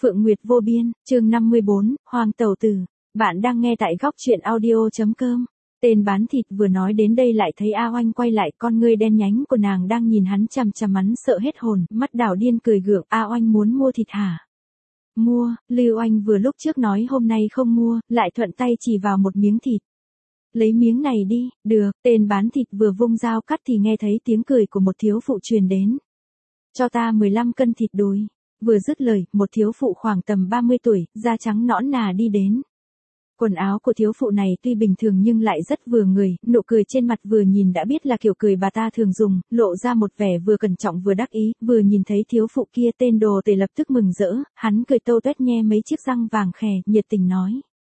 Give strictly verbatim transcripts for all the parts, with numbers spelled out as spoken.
Phượng Nguyệt vô biên, chương năm mươi bốn, Hoàng Tẩu Tử. Bạn đang nghe tại góc truyện audio chấm com. Tên bán thịt vừa nói đến đây lại thấy A Oanh quay lại, con ngươi đen nhánh của nàng đang nhìn hắn chằm chằm hắn sợ hết hồn, mắt đảo điên cười gượng. A Oanh muốn mua thịt hả? Mua, Lưu Oanh vừa lúc trước nói hôm nay không mua, lại thuận tay chỉ vào một miếng thịt. Lấy miếng này đi, được, tên bán thịt vừa vung dao cắt thì nghe thấy tiếng cười của một thiếu phụ truyền đến. Cho ta mười lăm cân thịt đùi. Vừa dứt lời, một thiếu phụ khoảng tầm ba mươi tuổi, da trắng nõn nà đi đến. Quần áo của thiếu phụ này tuy bình thường nhưng lại rất vừa người, nụ cười trên mặt vừa nhìn đã biết là kiểu cười bà ta thường dùng, lộ ra một vẻ vừa cẩn trọng vừa đắc ý, vừa nhìn thấy thiếu phụ kia tên đồ tể lập tức mừng rỡ, hắn cười tâu tuét nhe mấy chiếc răng vàng khè, nhiệt tình nói.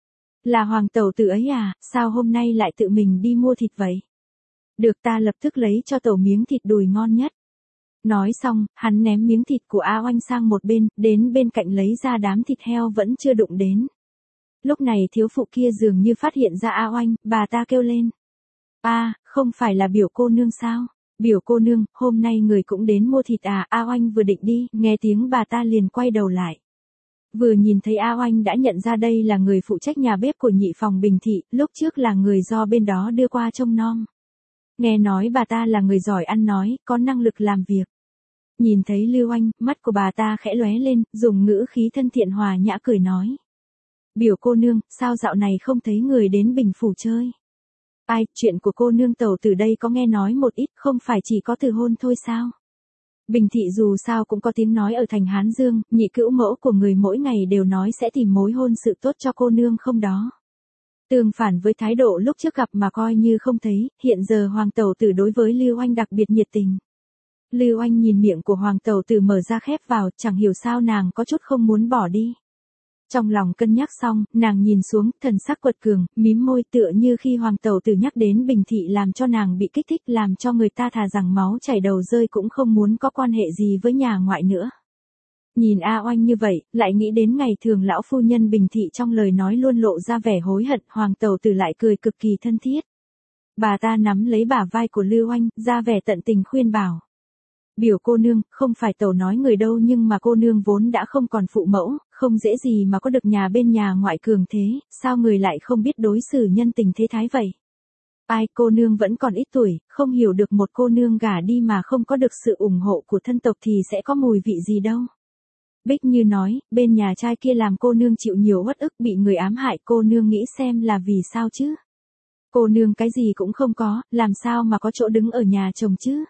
Là Hoàng Tẩu Tử ấy à, sao hôm nay lại tự mình đi mua thịt vậy? Được, ta lập tức lấy cho tẩu miếng thịt đùi ngon nhất. Nói xong, hắn ném miếng thịt của A Oanh sang một bên, đến bên cạnh lấy ra đám thịt heo vẫn chưa đụng đến. Lúc này thiếu phụ kia dường như phát hiện ra A Oanh, bà ta kêu lên. A, à, không phải là biểu cô nương sao? Biểu cô nương, hôm nay người cũng đến mua thịt à? A Oanh vừa định đi, nghe tiếng bà ta liền quay đầu lại. Vừa nhìn thấy A Oanh đã nhận ra đây là người phụ trách nhà bếp của nhị phòng Bình Thị, lúc trước là người do bên đó đưa qua trông nom. Nghe nói bà ta là người giỏi ăn nói, có năng lực làm việc. Nhìn thấy Lưu Oanh, mắt của bà ta khẽ lóe lên, dùng ngữ khí thân thiện hòa nhã cười nói. Biểu cô nương, sao dạo này không thấy người đến Bình Phủ chơi? Ai, chuyện của cô nương Tẩu Tử đây có nghe nói một ít, không phải chỉ có từ hôn thôi sao? Bình Thị dù sao cũng có tiếng nói ở thành Hán Dương, nhị cữu mẫu của người mỗi ngày đều nói sẽ tìm mối hôn sự tốt cho cô nương không đó. Tương phản với thái độ lúc trước gặp mà coi như không thấy, hiện giờ Hoàng Tẩu Tử đối với Lưu Oanh đặc biệt nhiệt tình. Lưu Oanh nhìn miệng của Hoàng Tẩu Tử mở ra khép vào, chẳng hiểu sao nàng có chút không muốn bỏ đi. Trong lòng cân nhắc xong, nàng nhìn xuống, thần sắc quật cường, mím môi tựa như khi Hoàng Tẩu Tử nhắc đến Bình Thị làm cho nàng bị kích thích, làm cho người ta thà rằng máu chảy đầu rơi cũng không muốn có quan hệ gì với nhà ngoại nữa. Nhìn A Oanh như vậy, lại nghĩ đến ngày thường lão phu nhân Bình Thị trong lời nói luôn lộ ra vẻ hối hận, Hoàng Tẩu Tử lại cười cực kỳ thân thiết. Bà ta nắm lấy bả vai của Lưu Oanh, ra vẻ tận tình khuyên bảo. Biểu cô nương, không phải tẩu nói người đâu nhưng mà cô nương vốn đã không còn phụ mẫu, không dễ gì mà có được nhà bên nhà ngoại cường thế, sao người lại không biết đối xử nhân tình thế thái vậy? Ai, cô nương vẫn còn ít tuổi, không hiểu được một cô nương gả đi mà không có được sự ủng hộ của thân tộc thì sẽ có mùi vị gì đâu. Bích Như nói, bên nhà trai kia làm cô nương chịu nhiều uất ức bị người ám hại, cô nương nghĩ xem là vì sao chứ? Cô nương cái gì cũng không có, làm sao mà có chỗ đứng ở nhà chồng chứ?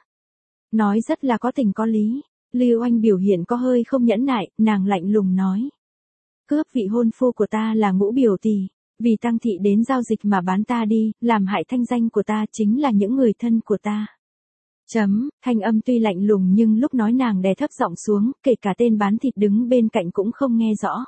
Nói rất là có tình có lý. Lưu Oanh biểu hiện có hơi không nhẫn nại, nàng lạnh lùng nói. Cướp vị hôn phu của ta là Ngũ biểu tỷ, vì Tăng Thị đến giao dịch mà bán ta đi, làm hại thanh danh của ta chính là những người thân của ta. Chấm, thanh âm tuy lạnh lùng nhưng lúc nói nàng đè thấp giọng xuống, kể cả tên bán thịt đứng bên cạnh cũng không nghe rõ.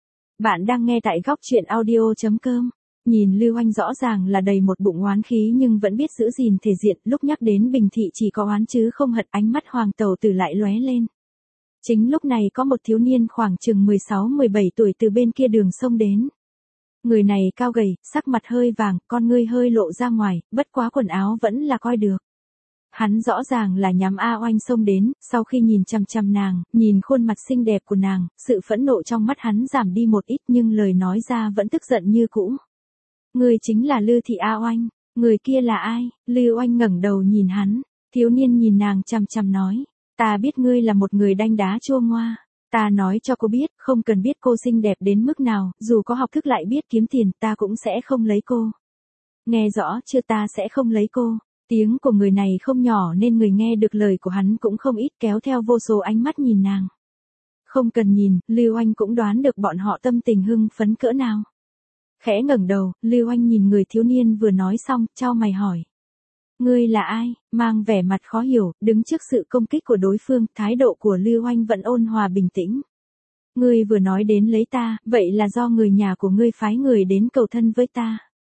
Bạn đang nghe tại góc truyện audio chấm com. Nhìn Lưu Oanh rõ ràng là đầy một bụng oán khí nhưng vẫn biết giữ gìn thể diện, lúc nhắc đến Bình Thị chỉ có oán chứ không hận, ánh mắt Hoàng Tẩu Tử lại lóe lên. Chính lúc này có một thiếu niên khoảng chừng mười sáu mười bảy tuổi từ bên kia đường sông đến. Người này cao gầy, sắc mặt hơi vàng, con ngươi hơi lộ ra ngoài, bất quá quần áo vẫn là coi được. Hắn rõ ràng là nhắm A Oanh xông đến, sau khi nhìn chằm chằm nàng, nhìn khuôn mặt xinh đẹp của nàng, sự phẫn nộ trong mắt hắn giảm đi một ít nhưng lời nói ra vẫn tức giận như cũ. Người chính là Lư Thị A Oanh, người kia là ai? Lưu Oanh ngẩng đầu nhìn hắn, thiếu niên nhìn nàng chằm chằm nói, ta biết ngươi là một người đanh đá chua ngoa, ta nói cho cô biết, không cần biết cô xinh đẹp đến mức nào, dù có học thức lại biết kiếm tiền, ta cũng sẽ không lấy cô. Nghe rõ chưa, ta sẽ không lấy cô. Tiếng của người này không nhỏ nên người nghe được lời của hắn cũng không ít, kéo theo vô số ánh mắt nhìn nàng. Không cần nhìn, Lưu Oanh cũng đoán được bọn họ tâm tình hưng phấn cỡ nào. Khẽ ngẩng đầu, Lưu Oanh nhìn người thiếu niên vừa nói xong, chau mày hỏi. Ngươi là ai? Mang vẻ mặt khó hiểu, đứng trước sự công kích của đối phương, thái độ của Lưu Oanh vẫn ôn hòa bình tĩnh. Ngươi vừa nói đến lấy ta, vậy là do người nhà của ngươi phái người đến cầu thân với ta?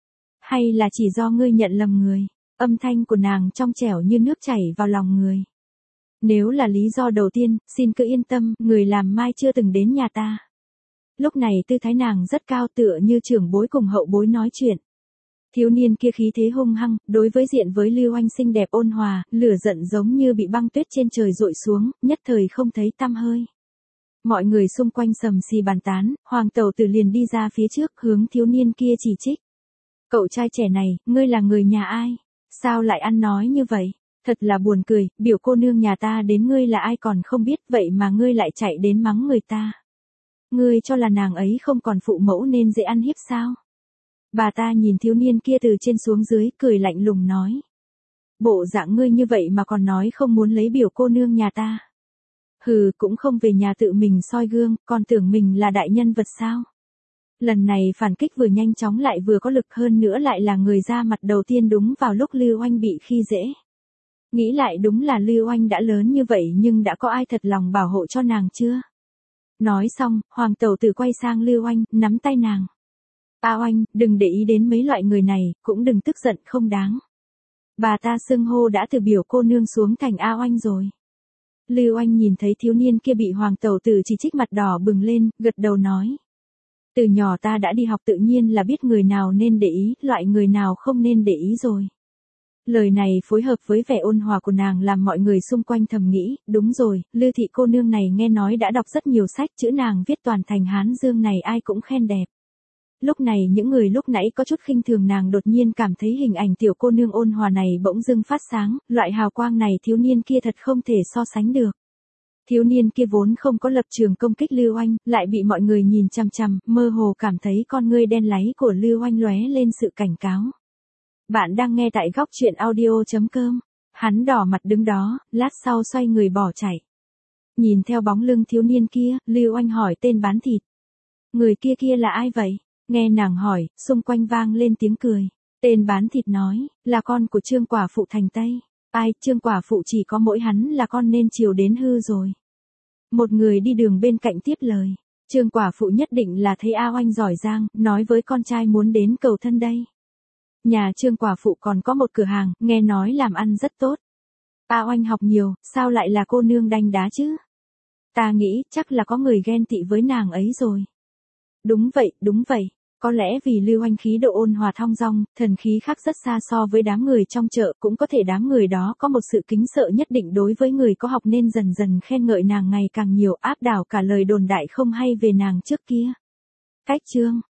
Hay là chỉ do ngươi nhận lầm người? Âm thanh của nàng trong trẻo như nước chảy vào lòng người. Nếu là lý do đầu tiên, xin cứ yên tâm, người làm mai chưa từng đến nhà ta. Lúc này tư thái nàng rất cao tựa như trưởng bối cùng hậu bối nói chuyện. Thiếu niên kia khí thế hung hăng, đối với diện với Lưu Oanh xinh đẹp ôn hòa, lửa giận giống như bị băng tuyết trên trời dội xuống, nhất thời không thấy tăm hơi. Mọi người xung quanh sầm xì bàn tán, Hoàng tẩu tử liền đi ra phía trước hướng thiếu niên kia chỉ trích. Cậu trai trẻ này, ngươi là người nhà ai? Sao lại ăn nói như vậy? Thật là buồn cười, biểu cô nương nhà ta đến ngươi là ai còn không biết vậy mà ngươi lại chạy đến mắng người ta. Ngươi cho là nàng ấy không còn phụ mẫu nên dễ ăn hiếp sao? Bà ta nhìn thiếu niên kia từ trên xuống dưới, cười lạnh lùng nói. Bộ dạng ngươi như vậy mà còn nói không muốn lấy biểu cô nương nhà ta. Hừ, cũng không về nhà tự mình soi gương, còn tưởng mình là đại nhân vật sao? Lần này phản kích vừa nhanh chóng lại vừa có lực, hơn nữa lại là người ra mặt đầu tiên đúng vào lúc Lưu Oanh bị khi dễ. Nghĩ lại đúng là Lưu Oanh đã lớn như vậy nhưng đã có ai thật lòng bảo hộ cho nàng chưa? Nói xong, Hoàng tẩu tử quay sang Lưu Oanh, nắm tay nàng. A Oanh, đừng để ý đến mấy loại người này, cũng đừng tức giận không đáng. Bà ta xưng hô đã từ biểu cô nương xuống thành A Oanh rồi. Lưu Oanh nhìn thấy thiếu niên kia bị Hoàng tẩu tử chỉ trích, mặt đỏ bừng lên, gật đầu nói. Từ nhỏ ta đã đi học tự nhiên là biết người nào nên để ý, loại người nào không nên để ý rồi. Lời này phối hợp với vẻ ôn hòa của nàng làm mọi người xung quanh thầm nghĩ, đúng rồi, Lư thị cô nương này nghe nói đã đọc rất nhiều sách, chữ nàng viết toàn thành Hán Dương này ai cũng khen đẹp. Lúc này những người lúc nãy có chút khinh thường nàng đột nhiên cảm thấy hình ảnh tiểu cô nương ôn hòa này bỗng dưng phát sáng, loại hào quang này thiếu niên kia thật không thể so sánh được. Thiếu niên kia vốn không có lập trường công kích Lưu Oanh, lại bị mọi người nhìn chằm chằm, mơ hồ cảm thấy con ngươi đen láy của Lưu Oanh lóe lên sự cảnh cáo. Bạn đang nghe tại góc truyện audio chấm com. Hắn đỏ mặt đứng đó, lát sau xoay người bỏ chạy. Nhìn theo bóng lưng thiếu niên kia, Lưu Oanh hỏi tên bán thịt. Người kia kia là ai vậy? Nghe nàng hỏi, xung quanh vang lên tiếng cười. Tên bán thịt nói, là con của Trương quả phụ thành Tây. Ai, Trương quả phụ chỉ có mỗi hắn là con nên chiều đến hư rồi. Một người đi đường bên cạnh tiếp lời. Trương quả phụ nhất định là thấy A Oanh giỏi giang, nói với con trai muốn đến cầu thân đây. Nhà Trương quả phụ còn có một cửa hàng, nghe nói làm ăn rất tốt. A Oanh học nhiều, sao lại là cô nương đanh đá chứ? Ta nghĩ chắc là có người ghen tị với nàng ấy rồi. Đúng vậy, đúng vậy. Có lẽ vì Lưu Oanh khí độ ôn hòa thong dong, thần khí khác rất xa so với đám người trong chợ, cũng có thể đám người đó có một sự kính sợ nhất định đối với người có học nên dần dần khen ngợi nàng ngày càng nhiều, áp đảo cả lời đồn đại không hay về nàng trước kia. Cách chương